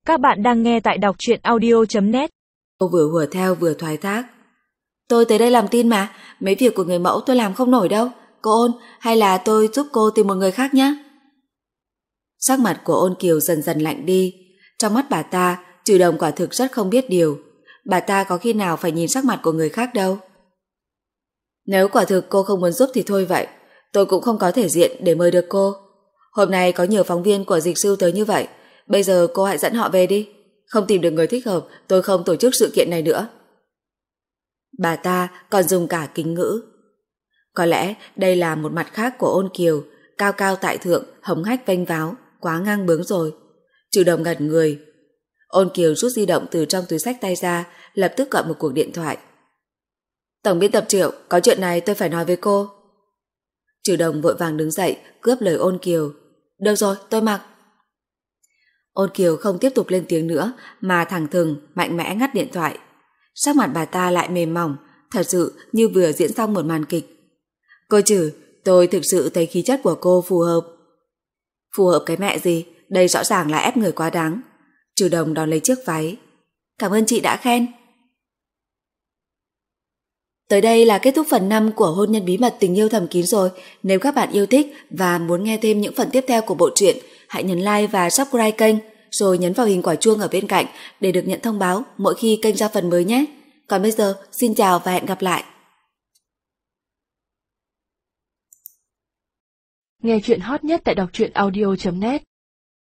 Các bạn đang nghe tại đọc truyện audio.net. Cô vừa hùa theo vừa thoái thác. Tôi tới đây làm tin mà, mấy việc của người mẫu tôi làm không nổi đâu. Cô Ôn, hay là tôi giúp cô tìm một người khác nhé. Sắc mặt của Ôn Kiều dần dần lạnh đi. Trong mắt bà ta, Trừ Đồng quả thực rất không biết điều. Bà ta có khi nào phải nhìn sắc mặt của người khác đâu. Nếu quả thực cô không muốn giúp thì thôi vậy. Tôi cũng không có thể diện để mời được cô. Hôm nay có nhiều phóng viên của Dịch Sư tới như vậy. Bây giờ cô hãy dẫn họ về đi. Không tìm được người thích hợp, tôi không tổ chức sự kiện này nữa. Bà ta còn dùng cả kính ngữ. Có lẽ đây là một mặt khác của Ôn Kiều, cao cao tại thượng, hống hách vênh váo, quá ngang bướng rồi. Trừ Đồng ngẩn người. Ôn Kiều rút di động từ trong túi xách tay ra, lập tức gọi một cuộc điện thoại. Tổng biên tập Triệu, có chuyện này tôi phải nói với cô. Trừ Đồng vội vàng đứng dậy, cướp lời Ôn Kiều. Được rồi, tôi mặc. Ôn Kiều không tiếp tục lên tiếng nữa mà thẳng thừng, mạnh mẽ ngắt điện thoại. Sắc mặt bà ta lại mềm mỏng, thật sự như vừa diễn xong một màn kịch. Cô Trừ, tôi thực sự thấy khí chất của cô phù hợp. Phù hợp cái mẹ gì, đây rõ ràng là ép người quá đáng. Trừ Đồng đón lấy chiếc váy. Cảm ơn chị đã khen. Tới đây là kết thúc phần 5 của Hôn nhân bí mật tình yêu thầm kín rồi. Nếu các bạn yêu thích và muốn nghe thêm những phần tiếp theo của bộ truyện, hãy nhấn like và subscribe kênh, rồi nhấn vào hình quả chuông ở bên cạnh để được nhận thông báo mỗi khi kênh ra phần mới nhé. Còn bây giờ, xin chào và hẹn gặp lại. Nghe chuyện hot nhất tại đọc truyện audio.net.